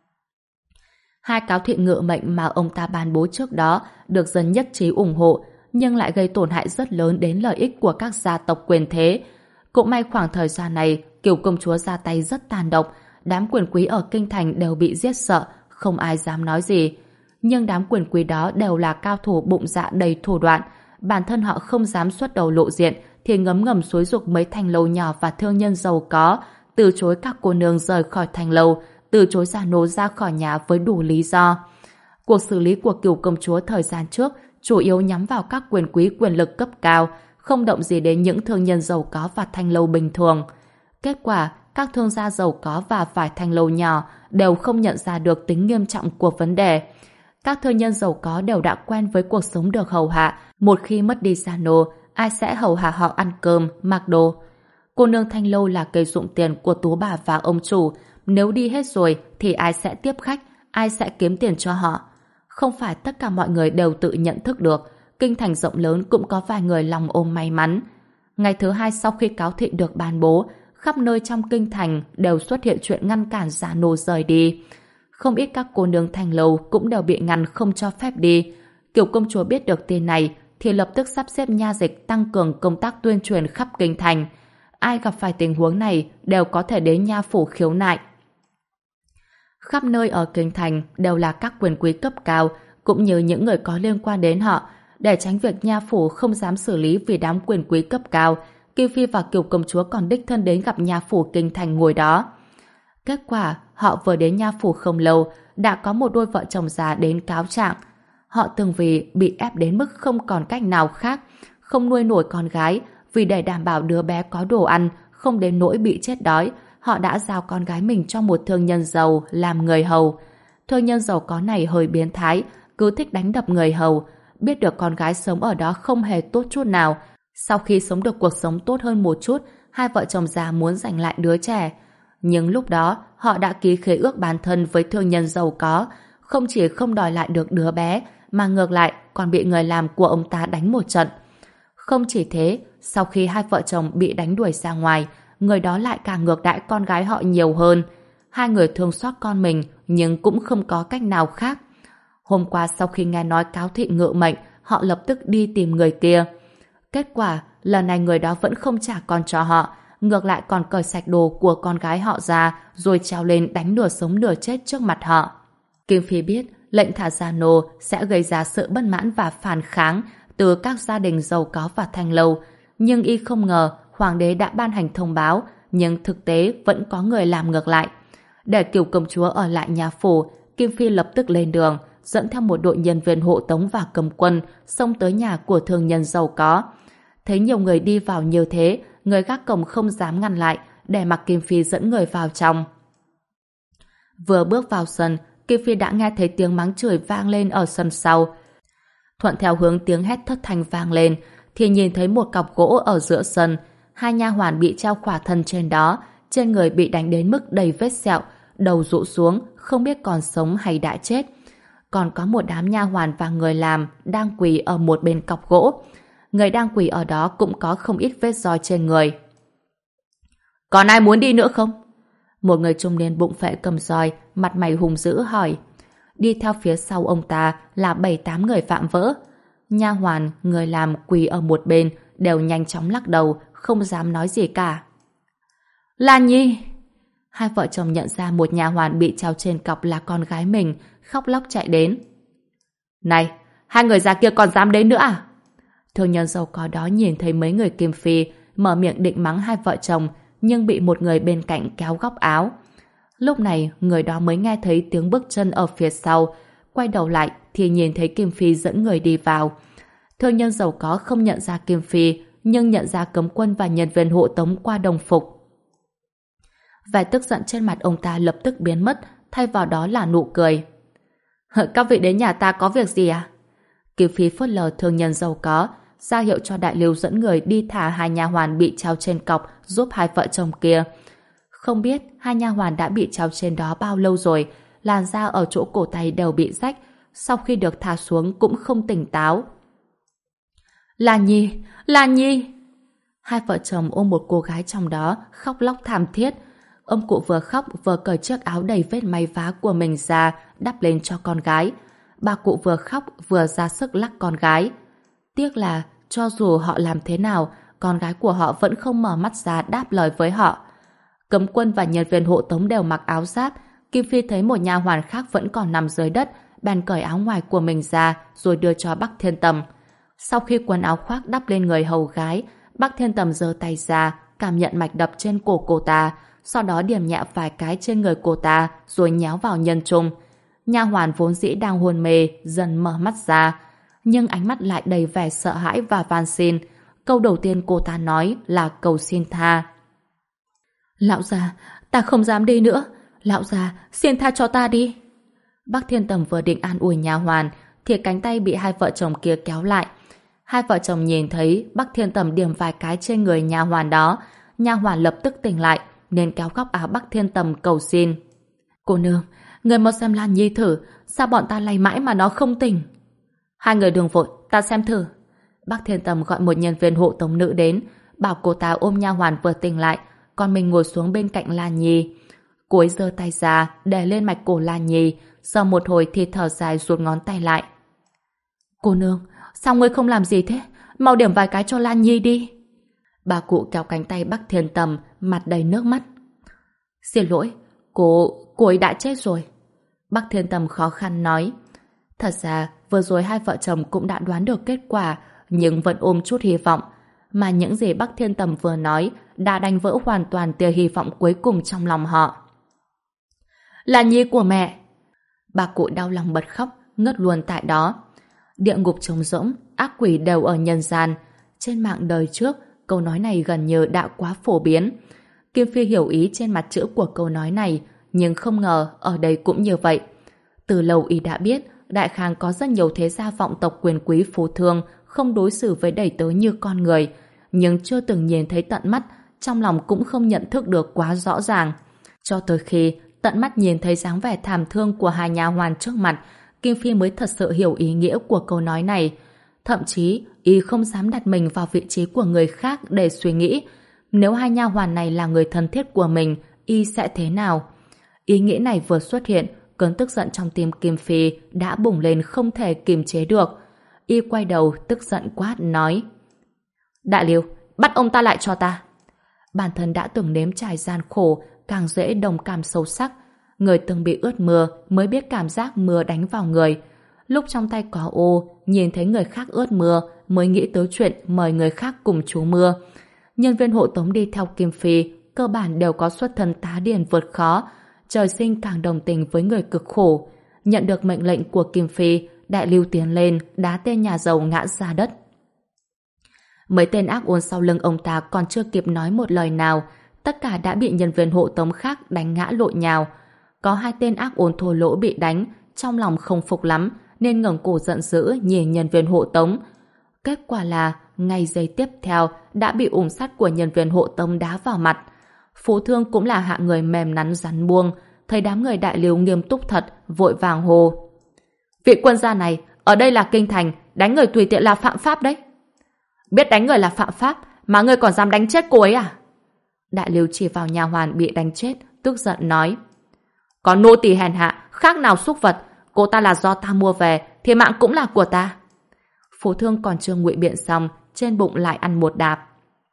Speaker 1: Hai cáo thị ngự mệnh mà ông ta ban bố trước đó được dân nhất trí ủng hộ, nhưng lại gây tổn hại rất lớn đến lợi ích của các gia tộc quyền thế. Cũng may khoảng thời gian này, Kiều công chúa ra tay rất tàn độc, đám quyền quý ở kinh thành đều bị giết sợ, không ai dám nói gì. Nhưng đám quyền quý đó đều là cao thủ bụng dạ đầy thủ đoạn, bản thân họ không dám xuất đầu lộ diện thì ngấm ngầm xúi giục mấy thành lầu nhỏ và thương nhân giàu có, từ chối các cô nương rời khỏi thành lầu, từ chối gia nô ra khỏi nhà với đủ lý do. Cuộc xử lý của Kiều công chúa thời gian trước chủ yếu nhắm vào các quyền quý quyền lực cấp cao, không động gì đến những thương nhân giàu có và thanh lâu bình thường. Kết quả, các thương gia giàu có và vài thanh lâu nhỏ đều không nhận ra được tính nghiêm trọng của vấn đề. Các thương nhân giàu có đều đã quen với cuộc sống được hầu hạ, một khi mất đi gia nô, ai sẽ hầu hạ họ ăn cơm, mặc đồ. Cô nương thanh lâu là cây dụng tiền của tú bà và ông chủ, nếu đi hết rồi thì ai sẽ tiếp khách, ai sẽ kiếm tiền cho họ. Không phải tất cả mọi người đều tự nhận thức được, kinh thành rộng lớn cũng có vài người lòng ôm may mắn. Ngày thứ hai sau khi cáo thị được ban bố, khắp nơi trong kinh thành đều xuất hiện chuyện ngăn cản gia nô rời đi. Không ít các cô nương thanh lâu cũng đều bị ngăn không cho phép đi. Kiều công chúa biết được tin này thì lập tức sắp xếp nha dịch tăng cường công tác tuyên truyền khắp kinh thành. Ai gặp phải tình huống này đều có thể đến nha phủ khiếu nại. Khắp nơi ở kinh thành đều là các quyền quý cấp cao cũng như những người có liên quan đến họ. Để tránh việc nha phủ không dám xử lý vì đám quyền quý cấp cao, Kim Phi và Kiều công chúa còn đích thân đến gặp nha phủ kinh thành ngồi đó. Kết quả, họ vừa đến nha phủ không lâu, đã có một đôi vợ chồng già đến cáo trạng. Họ từng vì bị ép đến mức không còn cách nào khác, không nuôi nổi con gái, vì để đảm bảo đứa bé có đồ ăn, không đến nỗi bị chết đói, họ đã giao con gái mình cho một thương nhân giàu làm người hầu. Thương nhân giàu có này hơi biến thái, cứ thích đánh đập người hầu, biết được con gái sống ở đó không hề tốt chút nào. Sau khi sống được cuộc sống tốt hơn một chút, hai vợ chồng già muốn giành lại đứa trẻ. Nhưng lúc đó, họ đã ký khế ước bán thân với thương nhân giàu có, không chỉ không đòi lại được đứa bé, mà ngược lại còn bị người làm của ông ta đánh một trận. Không chỉ thế, sau khi hai vợ chồng bị đánh đuổi ra ngoài, người đó lại càng ngược đãi con gái họ nhiều hơn. Hai người thương xót con mình, nhưng cũng không có cách nào khác. Hôm qua sau khi nghe nói cáo thị ngự mệnh, họ lập tức đi tìm người kia. Kết quả, lần này người đó vẫn không trả con cho họ, ngược lại còn cởi sạch đồ của con gái họ ra, rồi trèo lên đánh nửa sống nửa chết trước mặt họ. Kim Phi biết lệnh thả gia nô sẽ gây ra sự bất mãn và phản kháng từ các gia đình giàu có và thanh lâu, nhưng y không ngờ hoàng đế đã ban hành thông báo, nhưng thực tế vẫn có người làm ngược lại. Để Cửu công chúa ở lại nhà phủ, Kim Phi lập tức lên đường, dẫn theo một đội nhân viên hộ tống và cầm quân xông tới nhà của thương nhân giàu có. Thấy nhiều người đi vào như thế, người gác cổng không dám ngăn lại, để mặc Kim Phi dẫn người vào trong. Vừa bước vào sân, Kim Phi đã nghe thấy tiếng mắng chửi vang lên ở sân sau. Thuận theo hướng tiếng hét thất thanh vang lên, thì nhìn thấy một cọc gỗ ở giữa sân, hai nha hoàn bị treo khỏa thân trên đó, trên người bị đánh đến mức đầy vết sẹo, đầu rũ xuống, không biết còn sống hay đã chết. Còn có một đám nha hoàn và người làm đang quỳ ở một bên cọc gỗ. Người đang quỳ ở đó cũng có không ít vết roi trên người. Còn ai muốn đi nữa không? Một người trung niên bụng phệ cầm roi, mặt mày hung dữ hỏi. Đi theo phía sau ông ta là bảy tám người phạm vỡ. Nha hoàn, người làm quỳ ở một bên đều nhanh chóng lắc đầu, không dám nói gì cả. Lan Nhi! Hai vợ chồng nhận ra một nha hoàn bị treo trên cọc là con gái mình, khóc lóc chạy đến. Này, hai người già kia còn dám đến nữa à? Thương nhân giàu có đó nhìn thấy mấy người Kim Phi, mở miệng định mắng hai vợ chồng, nhưng bị một người bên cạnh kéo góc áo. Lúc này, người đó mới nghe thấy tiếng bước chân ở phía sau, quay đầu lại thì nhìn thấy Kim Phi dẫn người đi vào. Thương nhân giàu có không nhận ra Kim Phi, nhưng nhận ra cấm quân và nhân viên hộ tống qua đồng phục. Vẻ tức giận trên mặt ông ta lập tức biến mất, thay vào đó là nụ cười. Các vị đến nhà ta có việc gì à? Kim Phi phớt lờ thương nhân giàu có, ra hiệu cho đại lưu dẫn người đi thả hai nha hoàn bị treo trên cọc giúp hai vợ chồng kia. Không biết hai nha hoàn đã bị treo trên đó bao lâu rồi, làn da ở chỗ cổ tay đều bị rách, sau khi được thả xuống cũng không tỉnh táo. Lan Nhi! Lan Nhi! Hai vợ chồng ôm một cô gái trong đó, khóc lóc thảm thiết. Ông cụ vừa khóc vừa cởi chiếc áo đầy vết may vá của mình ra, đắp lên cho con gái. Bà cụ vừa khóc vừa ra sức lắc con gái. Tiếc là cho dù họ làm thế nào, con gái của họ vẫn không mở mắt ra đáp lời với họ. Cấm quân và nhân viên hộ tống đều mặc áo giáp. Kim Phi thấy một nha hoàn khác vẫn còn nằm dưới đất, bèn cởi áo ngoài của mình ra rồi đưa cho Bắc Thiên Tầm. Sau khi quần áo khoác đắp lên người hầu gái, Bắc Thiên Tầm giơ tay ra, cảm nhận mạch đập trên cổ cô ta, sau đó điểm nhẹ vài cái trên người cô ta rồi nhéo vào nhân trung. Nha hoàn vốn dĩ đang hôn mê dần mở mắt ra, nhưng ánh mắt lại đầy vẻ sợ hãi và van xin. Câu đầu tiên cô ta nói là cầu xin tha. Lão già, ta không dám đi nữa. Lão già, xin tha cho ta đi. Bắc Thiên Tầm vừa định an ủi nha hoàn thì cánh tay bị hai vợ chồng kia kéo lại. Hai vợ chồng nhìn thấy Bắc Thiên Tầm điểm vài cái trên người nha hoàn đó, nha hoàn lập tức tỉnh lại nên kéo góc áo Bắc Thiên Tầm cầu xin. Cô nương, người mau xem Lan Nhi thử, sao bọn ta lay mãi mà nó không tỉnh? Hai người đừng vội, ta xem thử. Bắc Thiên Tầm gọi một nhân viên hộ tống nữ đến, bảo cô ta ôm nha hoàn vừa tỉnh lại, còn mình ngồi xuống bên cạnh Lan Nhi. Cô ấy giơ tay ra đè lên mạch cổ Lan Nhi, sau một hồi thì thở dài ruột ngón tay lại. Cô nương, sao ngươi không làm gì thế? Mau điểm vài cái cho Lan Nhi đi. Bà cụ kéo cánh tay Bắc Thiên Tầm, mặt đầy nước mắt. Xin lỗi, cô, cô ấy đã chết rồi. Bắc Thiên Tầm khó khăn nói. Thật ra, vừa rồi hai vợ chồng cũng đã đoán được kết quả, nhưng vẫn ôm chút hy vọng. Mà những gì Bắc Thiên Tầm vừa nói đã đánh vỡ hoàn toàn tia hy vọng cuối cùng trong lòng họ. Là Nhi của mẹ! Bà cụ đau lòng bật khóc, ngất luôn tại đó. Địa ngục trống rỗng, ác quỷ đều ở nhân gian. Trên mạng đời trước, câu nói này gần như đã quá phổ biến. Kim Phi hiểu ý trên mặt chữ của câu nói này, nhưng không ngờ ở đây cũng như vậy. Từ lâu y đã biết, Đại Khang có rất nhiều thế gia vọng tộc quyền quý phú thương không đối xử với đầy tớ như con người, nhưng chưa từng nhìn thấy tận mắt trong lòng cũng không nhận thức được quá rõ ràng. Cho tới khi tận mắt nhìn thấy dáng vẻ thảm thương của hai nha hoàn trước mặt, Kim Phi mới thật sự hiểu ý nghĩa của câu nói này. Thậm chí, y không dám đặt mình vào vị trí của người khác để suy nghĩ. Nếu hai nha hoàn này là người thân thiết của mình, y sẽ thế nào? Ý nghĩ này vừa xuất hiện, cơn tức giận trong tim Kim Phi đã bùng lên không thể kiềm chế được. Y quay đầu tức giận quát nói: Đại Liêu, bắt ông ta lại cho ta. Bản thân đã từng nếm trải gian khổ, càng dễ đồng cảm sâu sắc. Người từng bị ướt mưa mới biết cảm giác mưa đánh vào người. Lúc trong tay có ô, nhìn thấy người khác ướt mưa mới nghĩ tới chuyện mời người khác cùng trú mưa. Nhân viên hộ tống đi theo Kim Phi cơ bản đều có xuất thân tá điền vượt khó, trời sinh càng đồng tình với người cực khổ. Nhận được mệnh lệnh của Kim Phi, Đại Lưu tiến lên đá tên nhà giàu ngã ra đất. Mấy tên ác ôn sau lưng ông ta còn chưa kịp nói một lời nào, tất cả đã bị nhân viên hộ tống khác đánh ngã lộn nhào. Có hai tên ác ôn thô lỗ bị đánh, trong lòng không phục lắm nên ngẩng cổ giận dữ nhìn nhân viên hộ tống. Kết quả là ngay giây tiếp theo đã bị ủng sắt của nhân viên hộ tống đá vào mặt. Phú Thương cũng là hạng người mềm nắn rắn buông, thấy đám người Đại Liêu nghiêm túc thật, vội vàng hô: Vị quân gia này, ở đây là kinh thành, đánh người tùy tiện là phạm pháp đấy. Biết đánh người là phạm pháp mà ngươi còn dám đánh chết cô ấy à? Đại Liêu chỉ vào nha hoàn bị đánh chết, tức giận nói: Có nô tỳ hèn hạ, khác nào súc vật, cô ta là do ta mua về, thì mạng cũng là của ta. Phú Thương còn chưa ngụy biện xong, trên bụng lại ăn một đạp.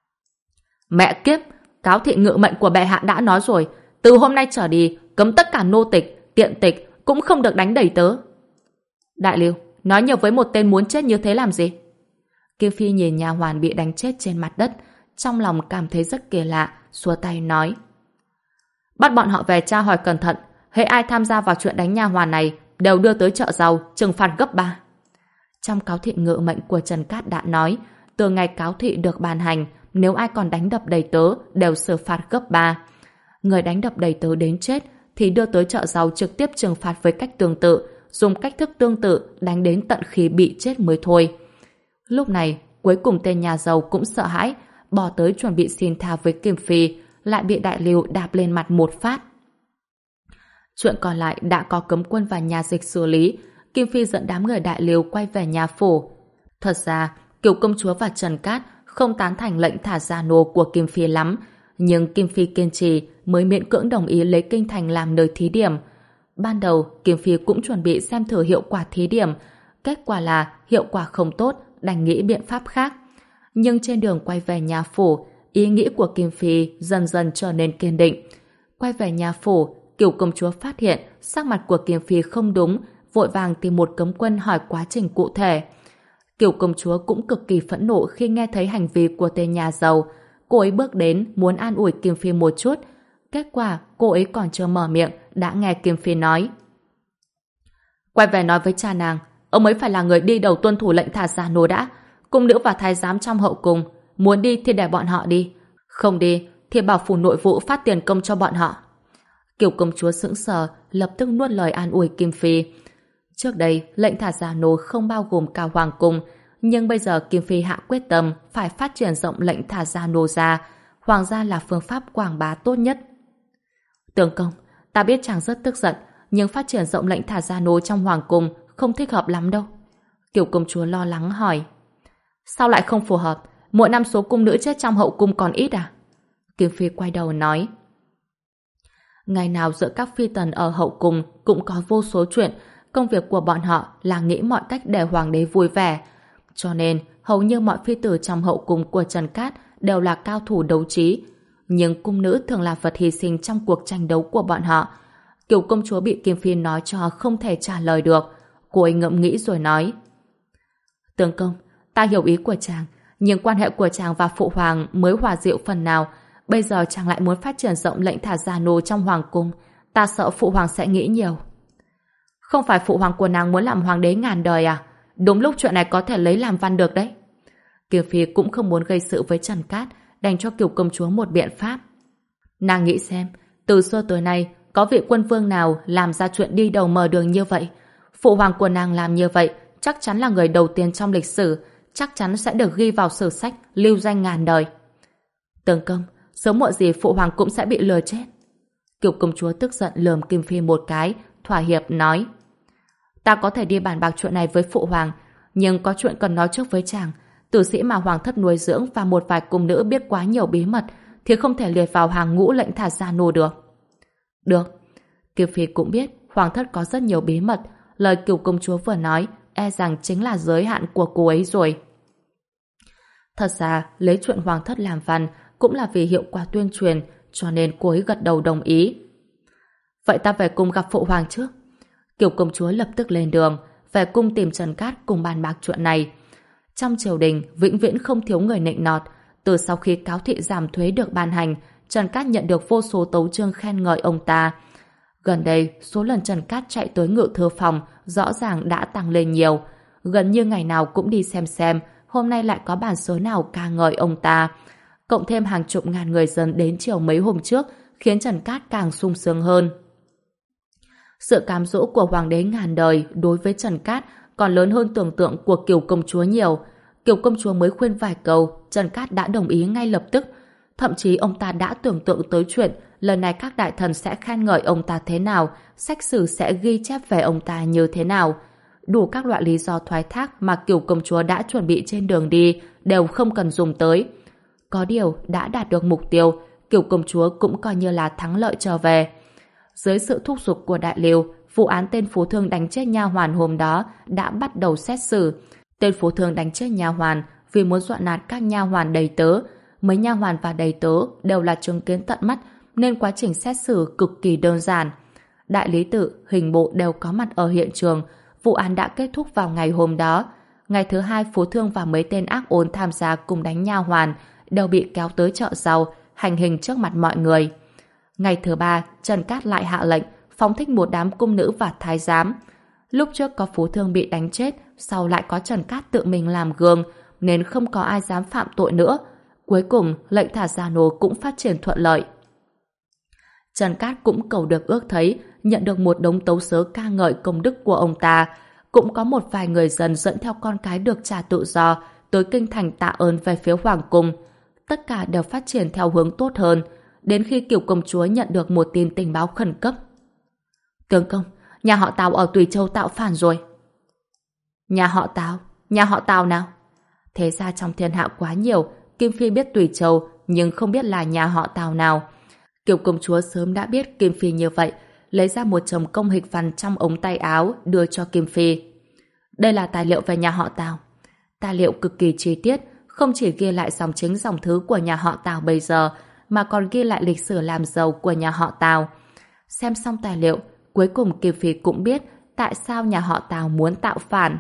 Speaker 1: Mẹ kiếp, cáo thị ngự mệnh của bệ hạ đã nói rồi, từ hôm nay trở đi, cấm tất cả nô tịch, tiện tịch cũng không được đánh đẩy tớ. Đại Liêu, nói nhiều với một tên muốn chết như thế làm gì? Kim Phi nhìn nha hoàn bị đánh chết trên mặt đất, trong lòng cảm thấy rất kỳ lạ, xua tay nói: Bắt bọn họ về tra hỏi cẩn thận, hễ ai tham gia vào chuyện đánh nha hoàn này đều đưa tới chợ giàu, trừng phạt gấp ba. Trong cáo thị ngự mệnh của Trần Cát đã nói, từ ngày cáo thị được ban hành, nếu ai còn đánh đập đầy tớ đều xử phạt gấp ba. Người đánh đập đầy tớ đến chết thì đưa tới chợ giàu trực tiếp trừng phạt với cách tương tự, dùng cách thức tương tự đánh đến tận khi bị chết mới thôi. Lúc này, cuối cùng tên nhà giàu cũng sợ hãi, bỏ tới chuẩn bị xin tha với Kim Phi, lại bị Đại Liêu đạp lên mặt một phát. Chuyện còn lại đã có cấm quân và nhà dịch xử lý. Kim Phi dẫn đám người Đại Liêu quay về nhà phủ. Thật ra, Kiều công chúa và Trần Cát không tán thành lệnh thả gia nô của Kim Phi lắm, nhưng Kim Phi kiên trì mới miễn cưỡng đồng ý lấy kinh thành làm nơi thí điểm. Ban đầu, Kim Phi cũng chuẩn bị xem thử hiệu quả thí điểm. Kết quả là hiệu quả không tốt, đành nghĩ biện pháp khác. Nhưng trên đường quay về nhà phủ, ý nghĩ của Kim Phi dần dần trở nên kiên định. Quay về nhà phủ, Kiều công chúa phát hiện sắc mặt của Kim Phi không đúng, vội vàng tìm một cấm quân hỏi quá trình cụ thể. Kiều công chúa cũng cực kỳ phẫn nộ khi nghe thấy hành vi của tên nhà giàu. Cô ấy bước đến muốn an ủi Kim Phi một chút. Kết quả cô ấy còn chưa mở miệng đã nghe Kim Phi nói: Quay về nói với cha nàng, ông ấy phải là người đi đầu tuân thủ lệnh thả gia nô đã. Cung nữ và thái giám trong hậu cung muốn đi thì để bọn họ đi, không đi thì bảo phủ nội vụ phát tiền công cho bọn họ. Kiều công chúa sững sờ, lập tức nuốt lời an ủi Kim Phi. Trước đây lệnh thả gia nô không bao gồm cả hoàng cung, nhưng bây giờ Kim Phi hạ quyết tâm phải phát triển rộng lệnh thả gia nô ra. Hoàng gia là phương pháp quảng bá tốt nhất. Tướng công, ta biết chàng rất tức giận, nhưng phát triển rộng lệnh thả gia nô trong hoàng cung không thích hợp lắm đâu. Kiều công chúa lo lắng hỏi: Sao lại không phù hợp? Mỗi năm số cung nữ chết trong hậu cung còn ít à? Kim Phi quay đầu nói: Ngày nào giữa các phi tần ở hậu cung cũng có vô số chuyện, công việc của bọn họ là nghĩ mọi cách để hoàng đế vui vẻ. Cho nên, hầu như mọi phi tử trong hậu cung của Trần Cát đều là cao thủ đấu trí. Nhưng cung nữ thường là vật hy sinh trong cuộc tranh đấu của bọn họ. Kiều công chúa bị Kim Phi nói cho không thể trả lời được. Cô ấy ngẫm nghĩ rồi nói: Tướng công, ta hiểu ý của chàng, nhưng quan hệ của chàng và phụ hoàng mới hòa dịu phần nào. Bây giờ chàng lại muốn phát triển rộng lệnh thả gia nô trong hoàng cung, ta sợ phụ hoàng sẽ nghĩ nhiều. Không phải phụ hoàng của nàng muốn làm hoàng đế ngàn đời à? Đúng lúc chuyện này có thể lấy làm văn được đấy. Kiều Phi cũng không muốn gây sự với Trần Cát, đành cho Kiều công chúa một biện pháp. Nàng nghĩ xem, từ xưa tới nay có vị quân vương nào làm ra chuyện đi đầu mở đường như vậy? Phụ hoàng của nàng làm như vậy chắc chắn là người đầu tiên trong lịch sử, chắc chắn sẽ được ghi vào sử sách lưu danh ngàn đời. Tướng công, sớm muộn gì phụ hoàng cũng sẽ bị lừa chết. Kiều công chúa tức giận lườm Kim Phi một cái, thỏa hiệp nói: Ta có thể đi bàn bạc chuyện này với phụ hoàng, nhưng có chuyện cần nói trước với chàng. Tử sĩ mà hoàng thất nuôi dưỡng và một vài cung nữ biết quá nhiều bí mật thì không thể liệt vào hàng ngũ lệnh thả gia nô được. Được. Kim Phi cũng biết hoàng thất có rất nhiều bí mật, lời Kiều công chúa vừa nói e rằng chính là giới hạn của cô ấy rồi. Thật ra, lấy chuyện hoàng thất làm văn cũng là vì hiệu quả tuyên truyền, cho nên cô ấy gật đầu đồng ý. Vậy ta về cung gặp phụ hoàng trước. Kiều công chúa lập tức lên đường, về cung tìm Trần Cát cùng bàn bạc chuyện này. Trong triều đình, vĩnh viễn không thiếu người nịnh nọt. Từ sau khi cáo thị giảm thuế được ban hành, Trần Cát nhận được vô số tấu chương khen ngợi ông ta. Gần đây, số lần Trần Cát chạy tới ngự thư phòng rõ ràng đã tăng lên nhiều. Gần như ngày nào cũng đi xem xem, hôm nay lại có bản số nào ca ngợi ông ta. Cộng thêm hàng chục ngàn người dân đến chiều mấy hôm trước, khiến Trần Cát càng sung sướng hơn. Sự cám dỗ của hoàng đế ngàn đời đối với Trần Cát còn lớn hơn tưởng tượng của Kiều công chúa nhiều. Kiều công chúa mới khuyên vài câu, Trần Cát đã đồng ý ngay lập tức. Thậm chí ông ta đã tưởng tượng tới chuyện lần này các đại thần sẽ khen ngợi ông ta thế nào, sách sử sẽ ghi chép về ông ta như thế nào. Đủ các loại lý do thoái thác mà Kiều công chúa đã chuẩn bị trên đường đi đều không cần dùng tới. Có điều đã đạt được mục tiêu, Kiều công chúa cũng coi như là thắng lợi trở về. Dưới sự thúc giục của đại liều, vụ án tên phú thương đánh chết nha hoàn hôm đó đã bắt đầu xét xử. Tên phú thương đánh chết nha hoàn vì muốn dọa nạt các nha hoàn đầy tớ. Mấy nha hoàn và đầy tớ đều là chứng kiến tận mắt nên quá trình xét xử cực kỳ đơn giản. Đại lý tự, hình bộ đều có mặt ở hiện trường. Vụ án đã kết thúc vào ngày hôm đó. Ngày thứ hai, phú thương và mấy tên ác ôn tham gia cùng đánh nha hoàn đều bị kéo tới chợ rau, hành hình trước mặt mọi người. Ngày thứ ba, Trần Cát lại hạ lệnh phóng thích một đám cung nữ và thái giám. Lúc trước có phú thương bị đánh chết, sau lại có Trần Cát tự mình làm gương, nên không có ai dám phạm tội nữa. Cuối cùng, lệnh thả gia nô cũng phát triển thuận lợi. Trần Cát cũng cầu được ước thấy, nhận được một đống tấu sớ ca ngợi công đức của ông ta. Cũng có một vài người dân dẫn theo con cái được trả tự do tới kinh thành tạ ơn về phía hoàng cung. Tất cả đều phát triển theo hướng tốt hơn, đến khi Kiều công chúa nhận được một tin tình báo khẩn cấp. Tướng công, nhà họ Tào ở Tùy Châu tạo phản rồi. Nhà họ Tào? Nhà họ Tào nào? Thế ra trong thiên hạ quá nhiều, Kim Phi biết Tùy Châu nhưng không biết là nhà họ Tào nào. Kiều công chúa sớm đã biết Kim Phi như vậy, lấy ra một chồng công hịch văn trong ống tay áo đưa cho Kim Phi. Đây là tài liệu về nhà họ Tào. Tài liệu cực kỳ chi tiết, không chỉ ghi lại dòng chính dòng thứ của nhà họ Tào bây giờ, mà còn ghi lại lịch sử làm giàu của nhà họ Tào. Xem xong tài liệu, cuối cùng Kim Phi cũng biết tại sao nhà họ Tào muốn tạo phản.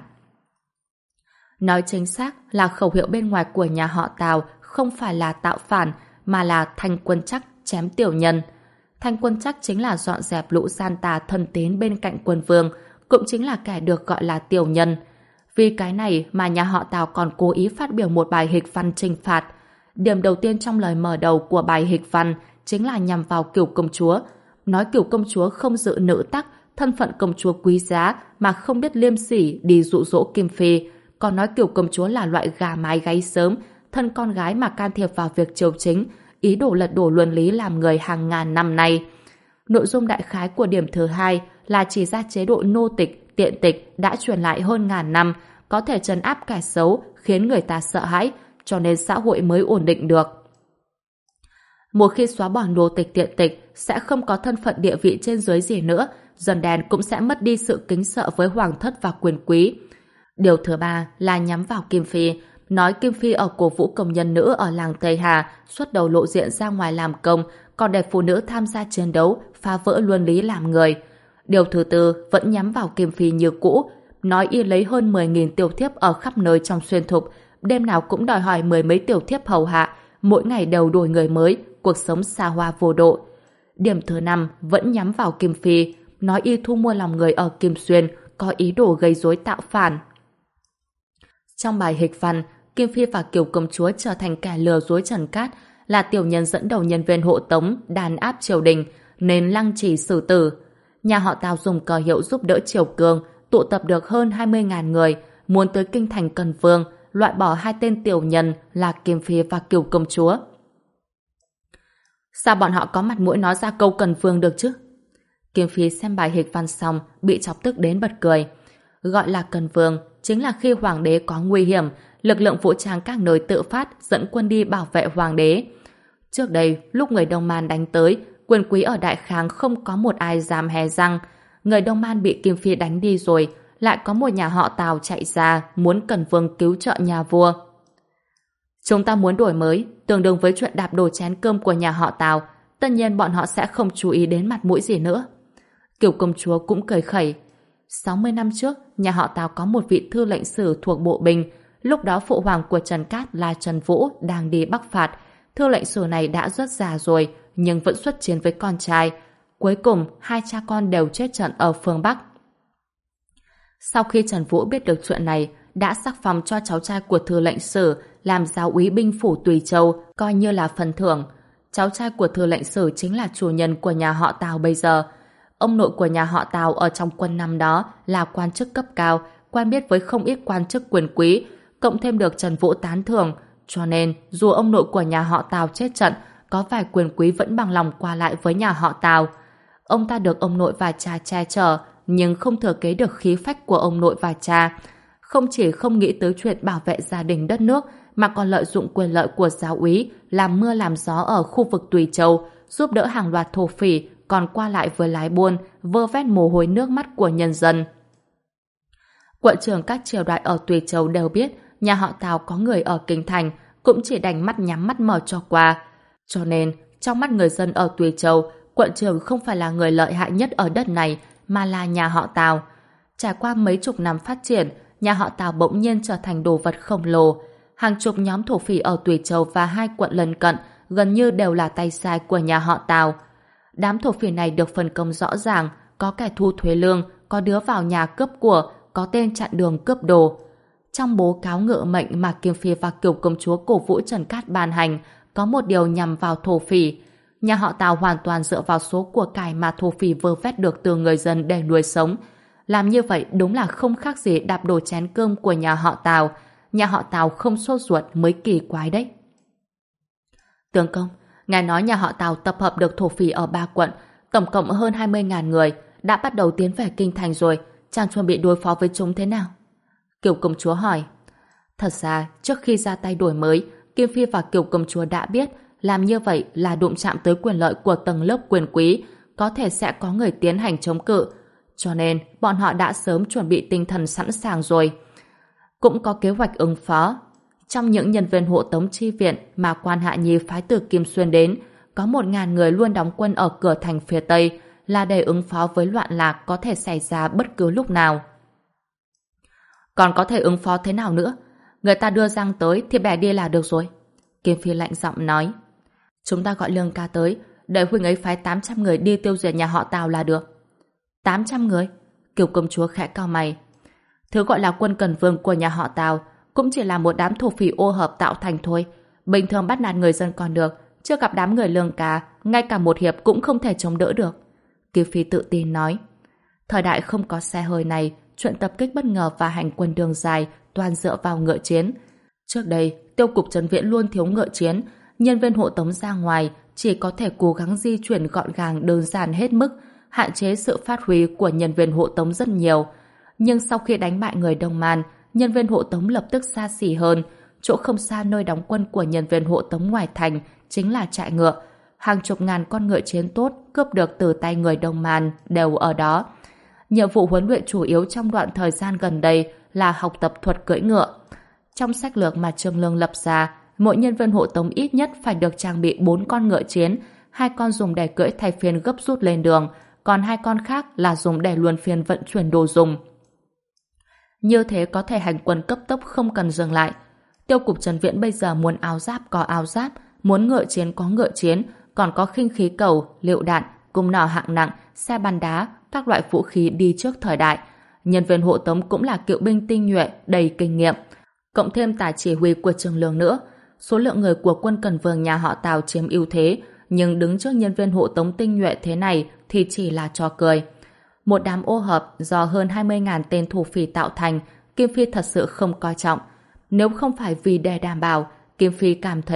Speaker 1: Nói chính xác là khẩu hiệu bên ngoài của nhà họ Tào không phải là tạo phản, mà là thanh quân chắc chém tiểu nhân. Thanh quân chắc chính là dọn dẹp lũ gian tà thân tín bên cạnh quân vương, cũng chính là kẻ được gọi là tiểu nhân. Vì cái này mà nhà họ Tào còn cố ý phát biểu một bài hịch văn trừng phạt. Điểm đầu tiên trong lời mở đầu của bài hịch văn chính là nhằm vào Kiều công chúa, nói Kiều công chúa không giữ nữ tắc, thân phận công chúa quý giá mà không biết liêm sỉ đi dụ dỗ Kim Phi, còn nói Kiều công chúa là loại gà mái gáy sớm, thân con gái mà can thiệp vào việc triều chính, ý đồ lật đổ luân lý làm người hàng ngàn năm nay. Nội dung đại khái của điểm thứ hai là chỉ ra chế độ nô tịch, tiện tịch đã truyền lại hơn ngàn năm, có thể trấn áp kẻ xấu, khiến người ta sợ hãi, cho nên xã hội mới ổn định được. Một khi xóa bỏ nô tịch tiện tịch, sẽ không có thân phận địa vị trên dưới gì nữa, dân đen cũng sẽ mất đi sự kính sợ với hoàng thất và quyền quý. Điều thứ ba là nhắm vào Kim Phi, nói Kim Phi ở cổ vũ công nhân nữ ở làng Tây Hà xuất đầu lộ diện ra ngoài làm công, còn để phụ nữ tham gia chiến đấu, phá vỡ luân lý làm người. Điều thứ tư vẫn nhắm vào Kim Phi như cũ, nói y lấy hơn mười nghìn tiểu thiếp ở khắp nơi trong xuyên thục, đêm nào cũng đòi hỏi mười mấy tiểu thiếp hầu hạ, mỗi ngày đều đổi người mới, cuộc sống xa hoa vô độ. Điểm thứ năm vẫn nhắm vào Kim Phi, nói y thu mua lòng người ở Kim Xuyên, có ý đồ gây rối tạo phản. Trong bài hịch văn, Kim Phi và Kiều công chúa trở thành kẻ lừa dối Trần Cát, là tiểu nhân dẫn đầu nhân viên hộ tống đàn áp triều đình, nên lăng trì xử tử. Nhà họ Tào dùng cờ hiệu giúp đỡ triều cường, tụ tập được hơn hai mươi nghìn người, muốn tới kinh thành Cần Vương, loại bỏ hai tên tiểu nhân là Kim Phi và Kiều công chúa. Sao bọn họ có mặt mũi nói ra câu Cần Vương được chứ? Kim Phi xem bài hịch văn xong, bị chọc tức đến bật cười. Gọi là Cần Vương chính là khi hoàng đế có nguy hiểm, lực lượng vũ trang các nơi tự phát dẫn quân đi bảo vệ hoàng đế. Trước đây, lúc người Đông Man đánh tới, quyền quý ở Đại Kháng không có một ai dám hé răng. Người Đông Man bị Kim Phi đánh đi rồi, lại có một nhà họ Tào chạy ra muốn Cần Vương cứu trợ nhà vua. Chúng ta muốn đổi mới, tương đương với chuyện đạp đổ chén cơm của nhà họ Tào, tất nhiên bọn họ sẽ không chú ý đến mặt mũi gì nữa. Kiều công chúa cũng cười khẩy. sáu mươi năm trước, nhà họ Tào có một vị thư lệnh sử thuộc bộ binh, lúc đó phụ hoàng của Trần Cát là Trần Vũ đang đi bắc phạt. Thư lệnh sử này đã rất già rồi, nhưng vẫn xuất chiến với con trai. Cuối cùng, hai cha con đều chết trận ở phương Bắc. Sau khi Trần Vũ biết được chuyện này, đã sắc phong cho cháu trai của thư lệnh sử làm giáo úy binh phủ Tùy Châu, coi như là phần thưởng. Cháu trai của thư lệnh sử chính là chủ nhân của nhà họ Tào bây giờ. Ông nội của nhà họ Tào ở trong quân năm đó là quan chức cấp cao, quen biết với không ít quan chức quyền quý, cộng thêm được Trần Vũ tán thưởng, cho nên dù ông nội của nhà họ Tào chết trận, có vài quyền quý vẫn bằng lòng qua lại với nhà họ Tào. Ông ta được ông nội và cha che chở, nhưng không thừa kế được khí phách của ông nội và cha. Không chỉ không nghĩ tới chuyện bảo vệ gia đình đất nước, mà còn lợi dụng quyền lợi của giáo úy làm mưa làm gió ở khu vực Tùy Châu, giúp đỡ hàng loạt thổ phỉ, còn qua lại với lái buôn, vơ vét mồ hôi nước mắt của nhân dân. Quận trưởng các triều đại ở Tùy Châu đều biết nhà họ Tào có người ở Kinh Thành, cũng chỉ đành mắt nhắm mắt mở cho qua. Cho nên, trong mắt người dân ở Tùy Châu, quận trưởng không phải là người lợi hại nhất ở đất này, mà là nhà họ Tào. Trải qua mấy chục năm phát triển, nhà họ Tào bỗng nhiên trở thành đồ vật khổng lồ. Hàng chục nhóm thổ phỉ ở Tùy Châu và hai quận lân cận gần như đều là tay sai của nhà họ Tào. Đám thổ phỉ này được phân công rõ ràng, có kẻ thu thuế lương, có đứa vào nhà cướp của, có tên chặn đường cướp đồ. Trong bố cáo ngự mệnh mà Kim Phi và Kiều công chúa cổ vũ Trần Cát ban hành, có một điều nhằm vào thổ phỉ. Nhà họ Tào hoàn toàn dựa vào số của cải mà thổ phỉ vơ vét được từ người dân để nuôi sống. Làm như vậy đúng là không khác gì đạp đổ chén cơm của nhà họ Tào. Nhà họ Tào không sốt ruột mới kỳ quái đấy. Tướng công, ngài nói nhà họ Tào tập hợp được thổ phỉ ở ba quận, tổng cộng hơn hai mươi nghìn người, đã bắt đầu tiến về Kinh Thành rồi, chàng chuẩn bị đối phó với chúng thế nào? Kiều công chúa hỏi. Thật ra, trước khi ra tay đổi mới, Kim Phi và Kiều công chúa đã biết làm như vậy là đụng chạm tới quyền lợi của tầng lớp quyền quý, có thể sẽ có người tiến hành chống cự. Cho nên, bọn họ đã sớm chuẩn bị tinh thần sẵn sàng rồi. Cũng có kế hoạch ứng phó. Trong những nhân viên hộ tống chi viện mà quan Hạ Nhi phái từ Kim Xuyên đến, có một ngàn người luôn đóng quân ở cửa thành phía Tây, là để ứng phó với loạn lạc có thể xảy ra bất cứ lúc nào. Còn có thể ứng phó thế nào nữa? Người ta đưa Giang tới thì bẻ đi là được rồi. Kim Phi lạnh giọng nói. Chúng ta gọi Lương ca tới, để huynh ấy phái tám trăm người đi tiêu diệt nhà họ Tào là được. tám trăm người? Kiều công chúa khẽ cau mày. Thứ gọi là quân Cần Vương của nhà họ Tào cũng chỉ là một đám thổ phỉ ô hợp tạo thành thôi. Bình thường bắt nạt người dân còn được, chưa gặp đám người Lương ca, ngay cả một hiệp cũng không thể chống đỡ được. Kiều Phi tự tin nói. Thời đại không có xe hơi này, chuyện tập kích bất ngờ và hành quân đường dài toàn dựa vào ngựa chiến. Trước đây, tiêu cục trấn viện luôn thiếu ngựa chiến, nhân viên hộ tống ra ngoài chỉ có thể cố gắng di chuyển gọn gàng đơn giản hết mức, hạn chế sự phát huy của nhân viên hộ tống rất nhiều. Nhưng sau khi đánh bại người Đông Man, nhân viên hộ tống lập tức xa xỉ hơn. Chỗ không xa nơi đóng quân của nhân viên hộ tống ngoài thành chính là trại ngựa. Hàng chục ngàn con ngựa chiến tốt cướp được từ tay người Đông Man đều ở đó. Nhiệm vụ huấn luyện chủ yếu trong đoạn thời gian gần đây là học tập thuật cưỡi ngựa. Trong sách lược mà Trương Lương lập ra, mỗi nhân viên hộ tống ít nhất phải được trang bị bốn con ngựa chiến, hai con dùng để cưỡi thay phiên gấp rút lên đường, còn hai con khác là dùng để luân phiên vận chuyển đồ dùng. Như thế có thể hành quân cấp tốc không cần dừng lại. Tiêu cục trấn viện bây giờ muốn áo giáp có áo giáp, muốn ngựa chiến có ngựa chiến, còn có khinh khí cầu, lựu đạn, cung nỏ hạng nặng, xe bắn đá, các loại vũ khí đi trước thời đại. Nhân viên hộ tống cũng là cựu binh tinh nhuệ, đầy kinh nghiệm. Cộng thêm tài chỉ huy của Trương Lương nữa, số lượng người của quân Cần Vương nhà họ Tào chiếm ưu thế, nhưng đứng trước nhân viên hộ tống tinh nhuệ thế này thì chỉ là trò cười. Một đám ô hợp do hơn hai mươi nghìn tên thủ phỉ tạo thành, Kim Phi thật sự không coi trọng. Nếu không phải vì để đảm bảo, Kim Phi cảm thấy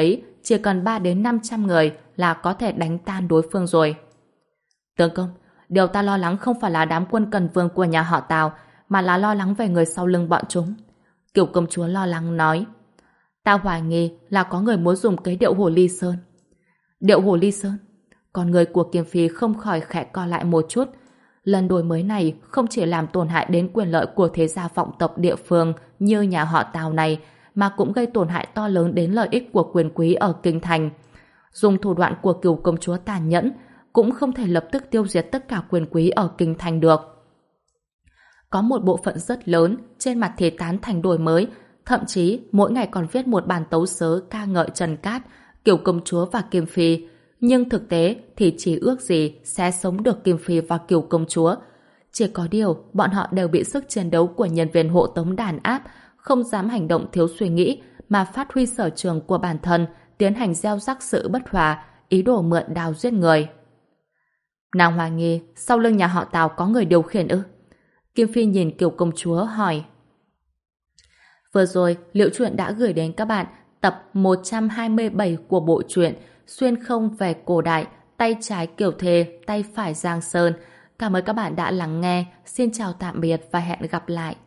Speaker 1: chỉ cần ba đến năm trăm người là có thể đánh tan đối phương rồi. Tướng công, điều ta lo lắng không phải là đám quân cần vương của nhà họ Tào, mà là lo lắng về người sau lưng bọn chúng. Kiều công chúa lo lắng nói. Ta hoài nghi là có người muốn dùng cái điệu hồ ly sơn. Điệu hồ ly sơn? Con người của Kiêm Phi không khỏi khẽ co lại một chút. Lần đổi mới này không chỉ làm tổn hại đến quyền lợi của thế gia vọng tộc địa phương như nhà họ Tào này, mà cũng gây tổn hại to lớn đến lợi ích của quyền quý ở kinh thành. Dùng thủ đoạn của Kiều công chúa tàn nhẫn, cũng không thể lập tức tiêu diệt tất cả quyền quý ở kinh thành được. Có một bộ phận rất lớn trên mặt thì tán thành đổi mới, thậm chí mỗi ngày còn viết một bản tấu sớ ca ngợi Trần Cát, Kiều công chúa và Kiêm Phi. Nhưng thực tế thì chỉ ước gì sẽ sống được Kiêm Phi và Kiều công chúa. Chỉ có điều bọn họ đều bị sức chiến đấu của nhân viên hộ tống đàn áp, không dám hành động thiếu suy nghĩ mà phát huy sở trường của bản thân, tiến hành gieo rắc sự bất hòa, ý đồ mượn đao giết người. Nàng hoài nghi sau lưng nhà họ Tào có người điều khiển ư? Kiêm Phi nhìn Kiều công chúa hỏi. Vừa rồi, Liễu Chuyện đã gửi đến các bạn tập một trăm hai mươi bảy của bộ truyện Xuyên không về cổ đại, tay trái Kiều Thề, tay phải Giang Sơn. Cảm ơn các bạn đã lắng nghe. Xin chào tạm biệt và hẹn gặp lại.